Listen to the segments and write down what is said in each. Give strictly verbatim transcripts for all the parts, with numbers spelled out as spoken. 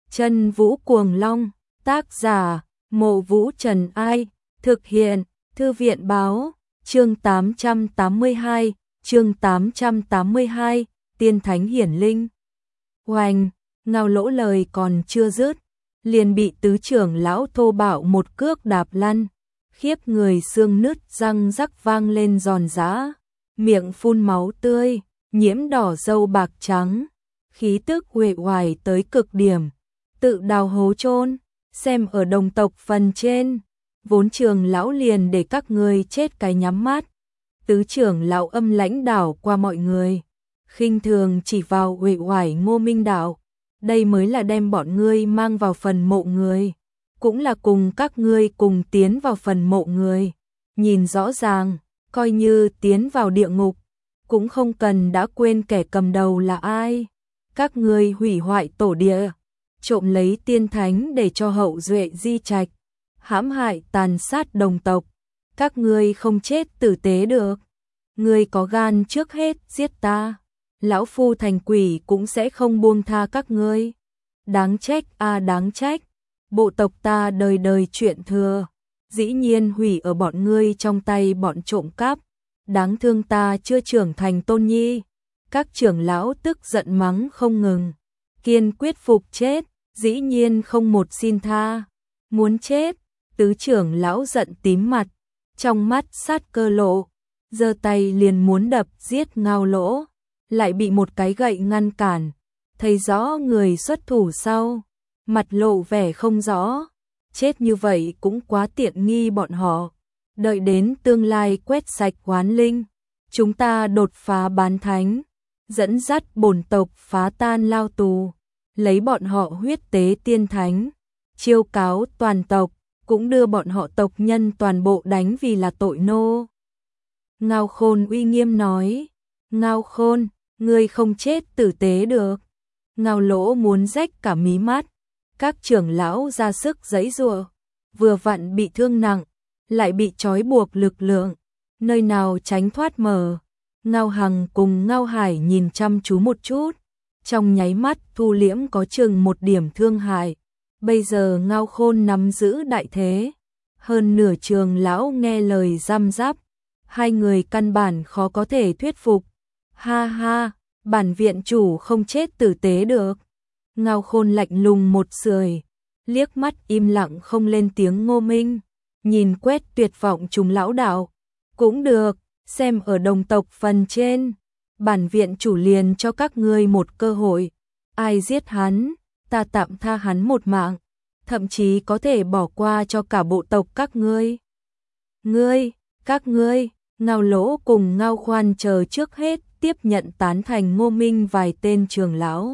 Chân Vũ Cuồng Long, tác giả, Mộ Vũ Trần Ai, thực hiện, Thư viện Báo, chương tám trăm tám mươi hai, chương tám trăm tám mươi hai, Tiên Thánh Hiển Linh. Oanh, Ngao Lỗ lời còn chưa dứt, liền bị tứ trưởng lão thô bạo một cước đạp lăn, khiếp người xương nứt răng rắc vang lên giòn giã, miệng phun máu tươi, nhiễm đỏ râu bạc trắng, khí tức uể oải tới cực điểm, tự đào hố chôn, xem ở đồng tộc phần trên, vốn trường lão liền để các ngươi chết cái nhắm mắt. Tứ trưởng lão âm lãnh đảo qua mọi người, khinh thường chỉ vào uể oải Ngô Minh Đạo, đây mới là đem bọn ngươi mang vào phần mộ người, cũng là cùng các ngươi cùng tiến vào phần mộ người. Nhìn rõ ràng, coi như tiến vào địa ngục, cũng không cần đã quên kẻ cầm đầu là ai. Các ngươi hủy hoại tổ địa, trộm lấy tiên thánh để cho hậu duệ di trạch, hãm hại tàn sát đồng tộc, các ngươi không chết tử tế được. Ngươi có gan trước hết giết ta, lão phu thành quỷ cũng sẽ không buông tha các ngươi. Đáng trách a à, đáng trách, bộ tộc ta đời đời chuyện thừa, dĩ nhiên hủy ở bọn ngươi trong tay bọn trộm cắp. Đáng thương ta chưa trưởng thành tôn nhi. Các trưởng lão tức giận mắng không ngừng, kiên quyết phục chết, dĩ nhiên không một xin tha. Muốn chết, tứ trưởng lão giận tím mặt, trong mắt sát cơ lộ, giơ tay liền muốn đập giết Ngao Lỗ, lại bị một cái gậy ngăn cản. Thấy rõ người xuất thủ sau, mặt lộ vẻ không rõ, chết như vậy cũng quá tiện nghi bọn họ. Đợi đến tương lai quét sạch oán linh, chúng ta đột phá bán thánh, dẫn dắt bổn tộc phá tan lao tù, lấy bọn họ huyết tế tiên thánh, chiêu cáo toàn tộc, cũng đưa bọn họ tộc nhân toàn bộ đánh vì là tội nô. Ngao Khôn uy nghiêm nói, Ngao Khôn, ngươi không chết tử tế được. Ngao Lỗ muốn rách cả mí mắt, các trưởng lão ra sức giãy giụa, vừa vặn bị thương nặng, lại bị trói buộc lực lượng, nơi nào tránh thoát mở. Ngao Hằng cùng Ngao Hải nhìn chăm chú một chút, trong nháy mắt thu liễm có chừng một điểm thương hại. Bây giờ Ngao Khôn nắm giữ đại thế, hơn nửa trường lão nghe lời răm rắp, hai người căn bản khó có thể thuyết phục. Ha ha, bản viện chủ không chết tử tế được. Ngao Khôn lạnh lùng một sưởi, liếc mắt im lặng không lên tiếng Ngô Minh, nhìn quét tuyệt vọng chúng lão đạo. Cũng được, xem ở đồng tộc phần trên, bản viện chủ liền cho các ngươi một cơ hội. Ai giết hắn, ta tạm tha hắn một mạng, thậm chí có thể bỏ qua cho cả bộ tộc các ngươi. Ngươi, các ngươi, Ngao Lỗ cùng Ngao Khoan chờ trước hết tiếp nhận tán thành Ngô Minh vài tên trường lão.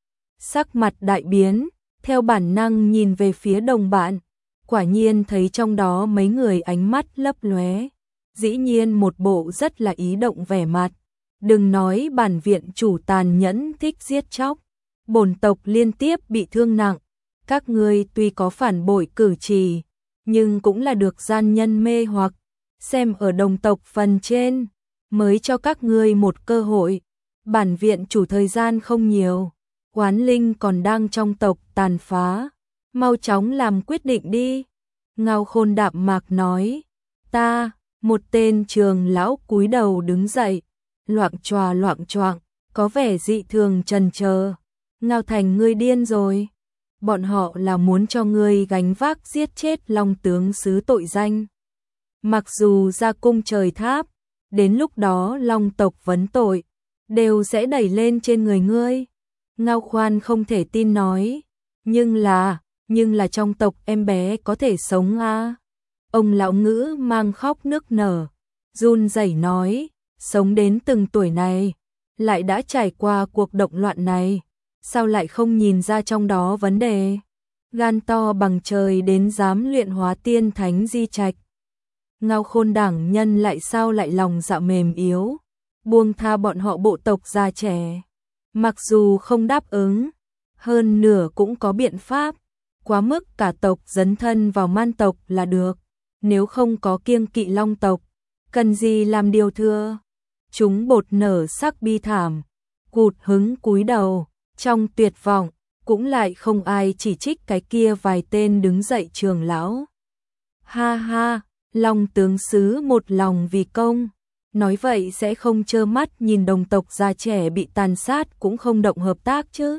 Sắc mặt đại biến, theo bản năng nhìn về phía đồng bạn, quả nhiên thấy trong đó mấy người ánh mắt lấp lóe, dĩ nhiên một bộ rất là ý động vẻ mặt. Đừng nói bản viện chủ tàn nhẫn thích giết chóc, bổn tộc liên tiếp bị thương nặng, các ngươi tuy có phản bội cử chỉ, nhưng cũng là được gian nhân mê hoặc, xem ở đồng tộc phần trên, mới cho các ngươi một cơ hội. Bản viện chủ thời gian không nhiều, oán linh còn đang trong tộc tàn phá, mau chóng làm quyết định đi. Ngao Khôn đạm mạc nói, ta, một tên trường lão cúi đầu đứng dậy, loạng choạng loạng choạng, có vẻ dị thường chần chờ. Ngao Thành, ngươi điên rồi, bọn họ là muốn cho ngươi gánh vác giết chết Long tướng sứ tội danh. Mặc dù ra cung trời tháp, đến lúc đó Long tộc vấn tội, đều sẽ đẩy lên trên người ngươi. Ngao Khoan không thể tin nói, nhưng là, nhưng là trong tộc em bé có thể sống à? Ông lão ngữ mang khóc nức nở, run rẩy nói, sống đến từng tuổi này, lại đã trải qua cuộc động loạn này, sao lại không nhìn ra trong đó vấn đề? Gan to bằng trời đến dám luyện hóa tiên thánh di trạch. Ngao Khôn đảng nhân lại sao lại lòng dạ mềm yếu, buông tha bọn họ bộ tộc già trẻ. Mặc dù không đáp ứng, hơn nửa cũng có biện pháp, quá mức cả tộc dấn thân vào man tộc là được, nếu không có kiêng kỵ Long tộc, cần gì làm điều thừa. Chúng bột nở sắc bi thảm, cụt hứng cúi đầu, trong tuyệt vọng, cũng lại không ai chỉ trích cái kia vài tên đứng dậy trưởng lão. Ha ha, Long tướng sứ một lòng vì công, nói vậy sẽ không trơ mắt nhìn đồng tộc già trẻ bị tàn sát cũng không động hợp tác chứ.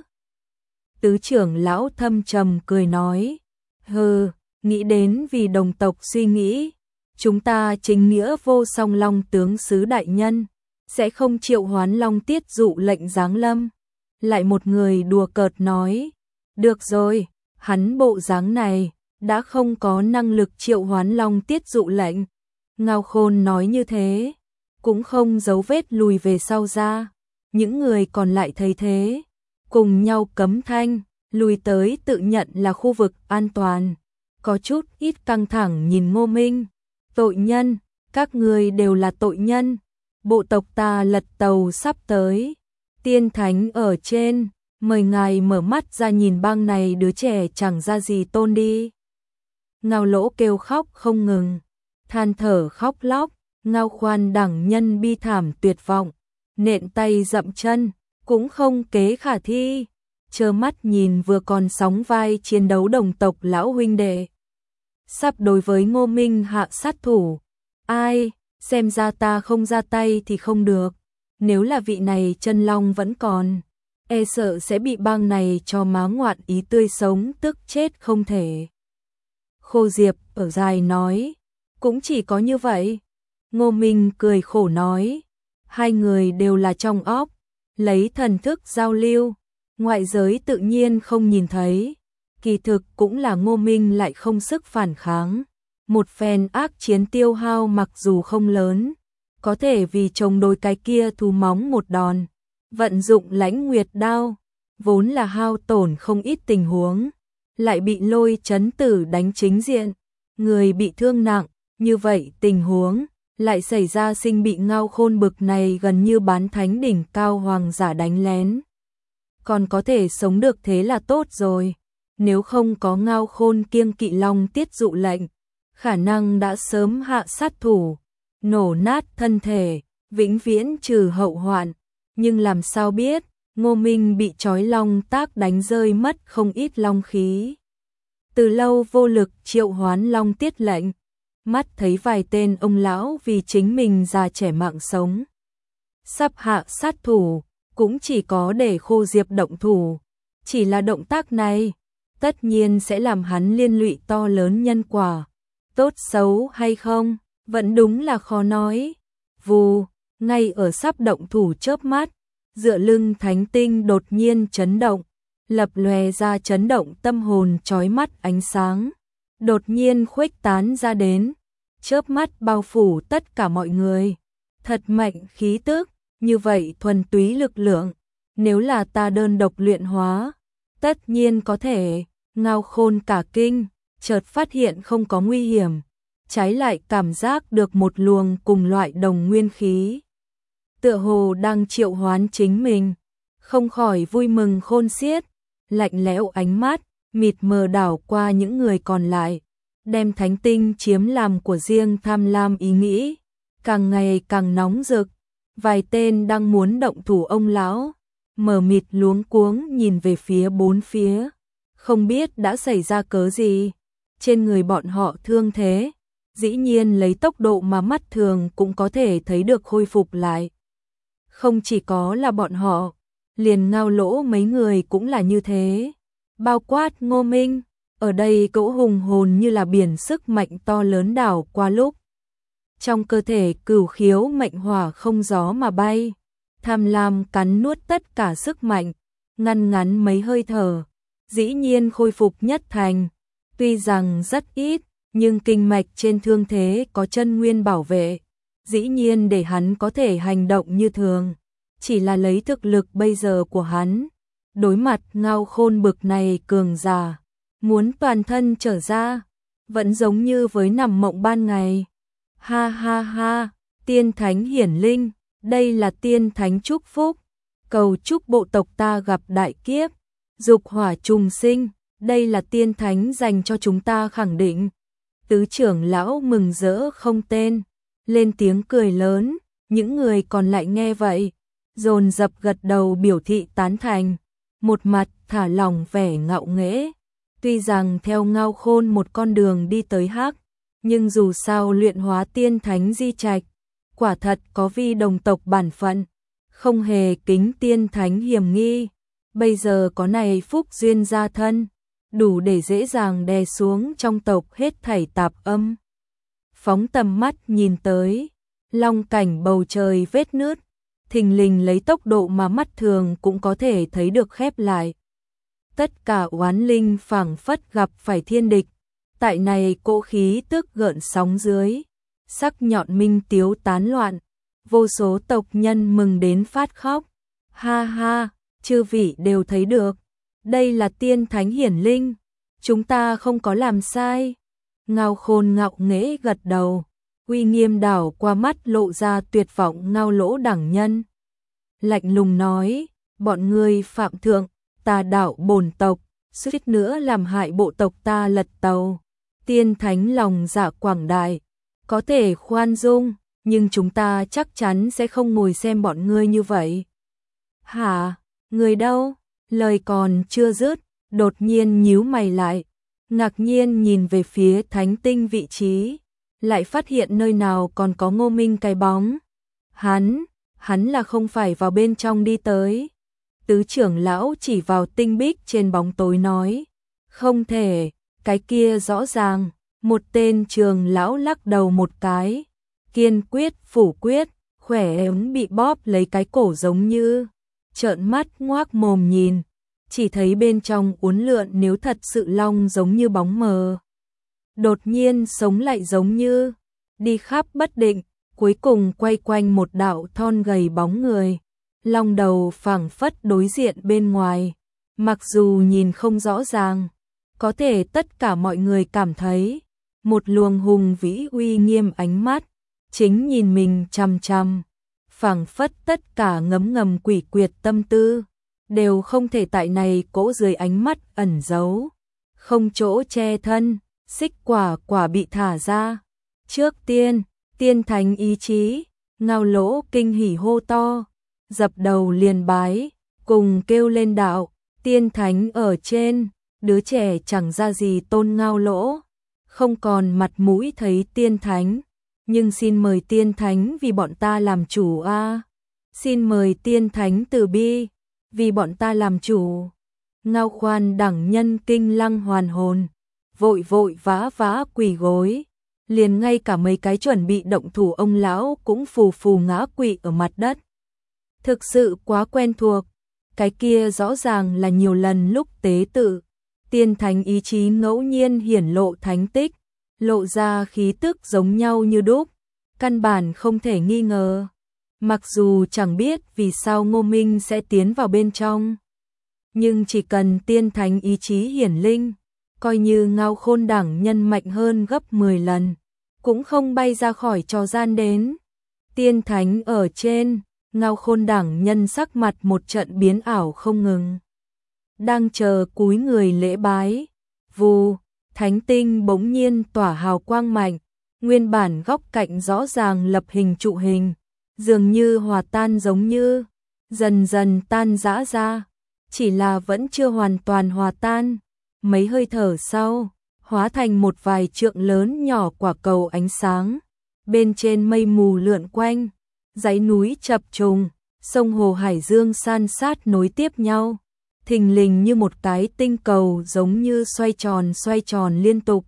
Tứ trưởng lão thâm trầm cười nói, hừ, nghĩ đến vì đồng tộc suy nghĩ, chúng ta chính nghĩa vô song Long tướng sứ đại nhân, sẽ không triệu hoán Long tiết dụ lệnh giáng lâm. Lại một người đùa cợt nói, được rồi, hắn bộ dáng này, đã không có năng lực triệu hoán Long tiết dụ lệnh. Ngao Khôn nói như thế, cũng không giấu vết lùi về sau ra, những người còn lại thấy thế, cùng nhau cấm thanh, lùi tới tự nhận là khu vực an toàn, có chút ít căng thẳng nhìn Ngô Minh. Tội nhân, các người đều là tội nhân, bộ tộc ta lật tàu sắp tới, tiên thánh ở trên, mời ngài mở mắt ra nhìn bang này đứa trẻ chẳng ra gì tôn đi. Ngao Lỗ kêu khóc không ngừng, than thở khóc lóc, Ngao Khoan đẳng nhân bi thảm tuyệt vọng, nện tay dậm chân, cũng không kế khả thi, trơ mắt nhìn vừa còn sóng vai chiến đấu đồng tộc lão huynh đệ. Sắp đối với Ngô Minh hạ sát thủ, ai, xem ra ta không ra tay thì không được, nếu là vị này chân long vẫn còn, e sợ sẽ bị bang này cho má ngoạn ý tươi sống tức chết không thể. Khô Diệp ở dài nói, cũng chỉ có như vậy. Ngô Minh cười khổ nói, hai người đều là trong óc, lấy thần thức giao lưu, ngoại giới tự nhiên không nhìn thấy. Kỳ thực cũng là Ngô Minh lại không sức phản kháng. Một phen ác chiến tiêu hao mặc dù không lớn, có thể vì chống đối cái kia thú móng một đòn, vận dụng lãnh nguyệt đao, vốn là hao tổn không ít tình huống, lại bị lôi chấn tử đánh chính diện, người bị thương nặng, như vậy tình huống lại xảy ra sinh bị Ngao Khôn bực này gần như bán thánh đỉnh cao hoàng giả đánh lén. Còn có thể sống được thế là tốt rồi, nếu không có Ngao Khôn kiêng kỵ Long tiết dụ lệnh, khả năng đã sớm hạ sát thủ, nổ nát thân thể, vĩnh viễn trừ hậu hoạn, nhưng làm sao biết, Ngô Minh bị trói long tác đánh rơi mất không ít long khí. Từ lâu vô lực triệu hoán Long tiết lệnh, mắt thấy vài tên ông lão vì chính mình già trẻ mạng sống, sắp hạ sát thủ, cũng chỉ có để Khô Diệp động thủ, chỉ là động tác này, tất nhiên sẽ làm hắn liên lụy to lớn nhân quả, tốt xấu hay không, vẫn đúng là khó nói. Vù, ngay ở sắp động thủ chớp mắt, dựa lưng thánh tinh đột nhiên chấn động, lập lòe ra chấn động tâm hồn chói mắt ánh sáng, đột nhiên khuếch tán ra đến, chớp mắt bao phủ tất cả mọi người. Thật mạnh khí tức, như vậy thuần túy lực lượng, nếu là ta đơn độc luyện hóa, tất nhiên có thể. Ngao Khôn cả kinh, chợt phát hiện không có nguy hiểm, trái lại cảm giác được một luồng cùng loại đồng nguyên khí, tựa hồ đang triệu hoán chính mình, không khỏi vui mừng khôn xiết, lạnh lẽo ánh mắt, mịt mờ đảo qua những người còn lại, đem thánh tinh chiếm làm của riêng tham lam ý nghĩ, càng ngày càng nóng rực. Vài tên đang muốn động thủ ông lão, mờ mịt luống cuống nhìn về phía bốn phía, không biết đã xảy ra cớ gì, trên người bọn họ thương thế, dĩ nhiên lấy tốc độ mà mắt thường cũng có thể thấy được khôi phục lại. Không chỉ có là bọn họ, liền Ngao Lỗ mấy người cũng là như thế, bao quát Ngô Minh, ở đây cỗ hùng hồn như là biển sức mạnh to lớn đảo qua lúc. Trong cơ thể cửu khiếu mệnh hỏa không gió mà bay, tham lam cắn nuốt tất cả sức mạnh, ngăn ngắn mấy hơi thở, dĩ nhiên khôi phục nhất thành, tuy rằng rất ít, nhưng kinh mạch trên thương thế có chân nguyên bảo vệ, dĩ nhiên để hắn có thể hành động như thường, chỉ là lấy thực lực bây giờ của hắn, đối mặt Ngao Khôn bực này cường giả, muốn toàn thân trở ra, vẫn giống như với nằm mộng ban ngày. Ha ha ha, tiên thánh hiển linh, đây là tiên thánh chúc phúc, cầu chúc bộ tộc ta gặp đại kiếp, dục hỏa trùng sinh, đây là tiên thánh dành cho chúng ta khẳng định. Tứ trưởng lão mừng rỡ không tên, lên tiếng cười lớn, những người còn lại nghe vậy, dồn dập gật đầu biểu thị tán thành. một mặt thả lỏng vẻ ngạo nghễ. Tuy rằng theo Ngao Khôn một con đường đi tới hắc, nhưng dù sao luyện hóa tiên thánh di trạch, quả thật có vi đồng tộc bản phận, không hề kính tiên thánh hiểm nghi. Bây giờ có này phúc duyên gia thân, đủ để dễ dàng đè xuống trong tộc hết thảy tạp âm. Phóng tầm mắt nhìn tới, long cảnh bầu trời vết nứt, thình lình lấy tốc độ mà mắt thường cũng có thể thấy được khép lại. Tất cả oán linh phảng phất gặp phải thiên địch, tại này cỗ khí tức gợn sóng dưới, sắc nhọn minh tiếu tán loạn, vô số tộc nhân mừng đến phát khóc. Ha ha, chư vị đều thấy được, đây là tiên thánh hiển linh, chúng ta không có làm sai. Ngao Khôn ngạo nghễ gật đầu, uy nghiêm đảo qua mắt lộ ra tuyệt vọng Ngao Lỗ đẳng nhân. Lạnh lùng nói, bọn ngươi phạm thượng, tà đạo bổn tộc, suýt nữa làm hại bộ tộc ta lật tàu. Tiên thánh lòng dạ quảng đại, có thể khoan dung, nhưng chúng ta chắc chắn sẽ không ngồi xem bọn ngươi như vậy. Hả, người đâu? Lời còn chưa dứt, đột nhiên nhíu mày lại, ngạc nhiên nhìn về phía thánh tinh vị trí, lại phát hiện nơi nào còn có Ngô Minh cái bóng. Hắn, hắn là không phải vào bên trong đi tới. Tứ trưởng lão chỉ vào tinh bích trên bóng tối nói, không thể, cái kia rõ ràng. Một tên trường lão lắc đầu một cái, kiên quyết phủ quyết, khỏe ống bị bóp lấy cái cổ giống như trợn mắt ngoác mồm nhìn, chỉ thấy bên trong uốn lượn nếu thật sự long giống như bóng mờ. Đột nhiên sống lại giống như đi khắp bất định, cuối cùng quay quanh một đạo thon gầy bóng người. Long đầu phảng phất đối diện bên ngoài, mặc dù nhìn không rõ ràng, có thể tất cả mọi người cảm thấy một luồng hùng vĩ uy nghiêm ánh mắt, chính nhìn mình chằm chằm, phảng phất tất cả ngấm ngầm quỷ quyệt tâm tư, đều không thể tại này cỗ dưới ánh mắt ẩn giấu, không chỗ che thân, xích quả quả bị thả ra. Trước tiên, tiên thánh ý chí, Ngao Lỗ kinh hỉ hô to, dập đầu liền bái, cùng kêu lên đạo, tiên thánh ở trên, đứa trẻ chẳng ra gì tôn Ngao Lỗ. Không còn mặt mũi thấy tiên thánh, nhưng xin mời tiên thánh vì bọn ta làm chủ a. À. Xin mời tiên thánh từ bi, vì bọn ta làm chủ. Ngao Khoan đẳng nhân kinh lăng hoàn hồn, vội vội vã vã quỳ gối, liền ngay cả mấy cái chuẩn bị động thủ ông lão cũng phù phù ngã quỵ ở mặt đất. Thực sự quá quen thuộc, cái kia rõ ràng là nhiều lần lúc tế tự. Tiên thánh ý chí ngẫu nhiên hiển lộ thánh tích, lộ ra khí tức giống nhau như đúc, căn bản không thể nghi ngờ. Mặc dù chẳng biết vì sao Ngô Minh sẽ tiến vào bên trong, nhưng chỉ cần tiên thánh ý chí hiển linh, coi như Ngao Khôn đẳng nhân mạnh hơn gấp mười lần, cũng không bay ra khỏi trò gian đến. Tiên thánh ở trên, Ngao Khôn đẳng nhân sắc mặt một trận biến ảo không ngừng. Đang chờ cúi người lễ bái, vù, thánh tinh bỗng nhiên tỏa hào quang mạnh, nguyên bản góc cạnh rõ ràng lập hình trụ hình, dường như hòa tan giống như, dần dần tan rã ra, chỉ là vẫn chưa hoàn toàn hòa tan. Mấy hơi thở sau, hóa thành một vài trượng lớn nhỏ quả cầu ánh sáng, bên trên mây mù lượn quanh, dãy núi chập trùng, sông hồ hải dương san sát nối tiếp nhau. Thình lình như một cái tinh cầu giống như xoay tròn xoay tròn liên tục,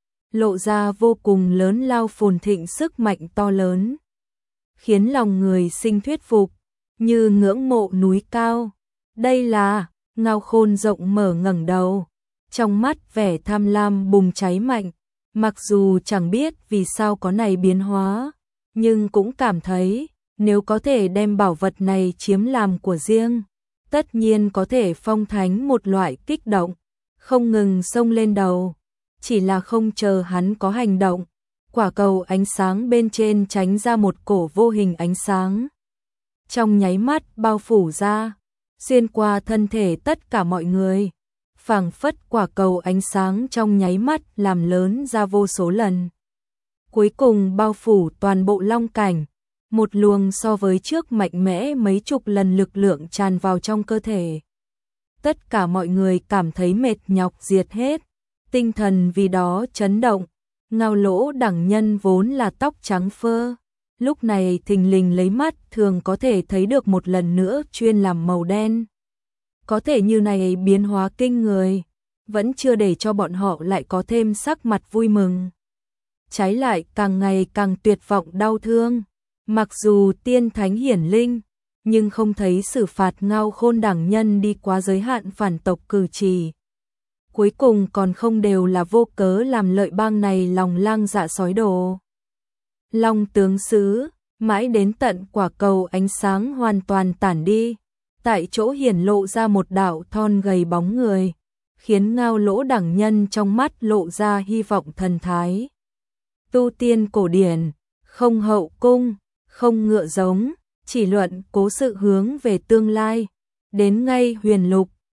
lộ ra vô cùng lớn lao phồn thịnh sức mạnh to lớn, khiến lòng người sinh thuyết phục, như ngưỡng mộ núi cao. Đây là, Ngao Khôn rộng mở ngẩng đầu, trong mắt vẻ tham lam bùng cháy mạnh, mặc dù chẳng biết vì sao có này biến hóa, nhưng cũng cảm thấy, nếu có thể đem bảo vật này chiếm làm của riêng, tất nhiên có thể phong thánh một loại kích động, không ngừng xông lên đầu. Chỉ là không chờ hắn có hành động, quả cầu ánh sáng bên trên tránh ra một cổ vô hình ánh sáng. Trong nháy mắt bao phủ ra, xuyên qua thân thể tất cả mọi người, phảng phất quả cầu ánh sáng trong nháy mắt làm lớn ra vô số lần. Cuối cùng bao phủ toàn bộ long cảnh, một luồng so với trước mạnh mẽ mấy chục lần lực lượng tràn vào trong cơ thể. tất cả mọi người cảm thấy mệt nhọc diệt hết, tinh thần vì đó chấn động. Ngao Lỗ Đẳng Nhân vốn là tóc trắng phơ, lúc này thình lình lấy mắt thường có thể thấy được một lần nữa chuyên làm màu đen. Có thể như này biến hóa kinh người, vẫn chưa để cho bọn họ lại có thêm sắc mặt vui mừng. Trái lại càng ngày càng tuyệt vọng đau thương, mặc dù tiên thánh hiển linh, nhưng không thấy xử phạt Ngao Khôn Đẳng Nhân đi quá giới hạn phản tộc cử chỉ. Cuối cùng còn không đều là vô cớ làm lợi bang này lòng lang dạ sói đồ. Long tướng sứ, mãi đến tận quả cầu ánh sáng hoàn toàn tản đi, tại chỗ hiển lộ ra một đạo thon gầy bóng người, khiến Ngao Lỗ Đẳng Nhân trong mắt lộ ra hy vọng thần thái. Tu tiên cổ điển, không hậu cung, không ngựa giống, chỉ luận cố sự hướng về tương lai, đến ngay huyền lục,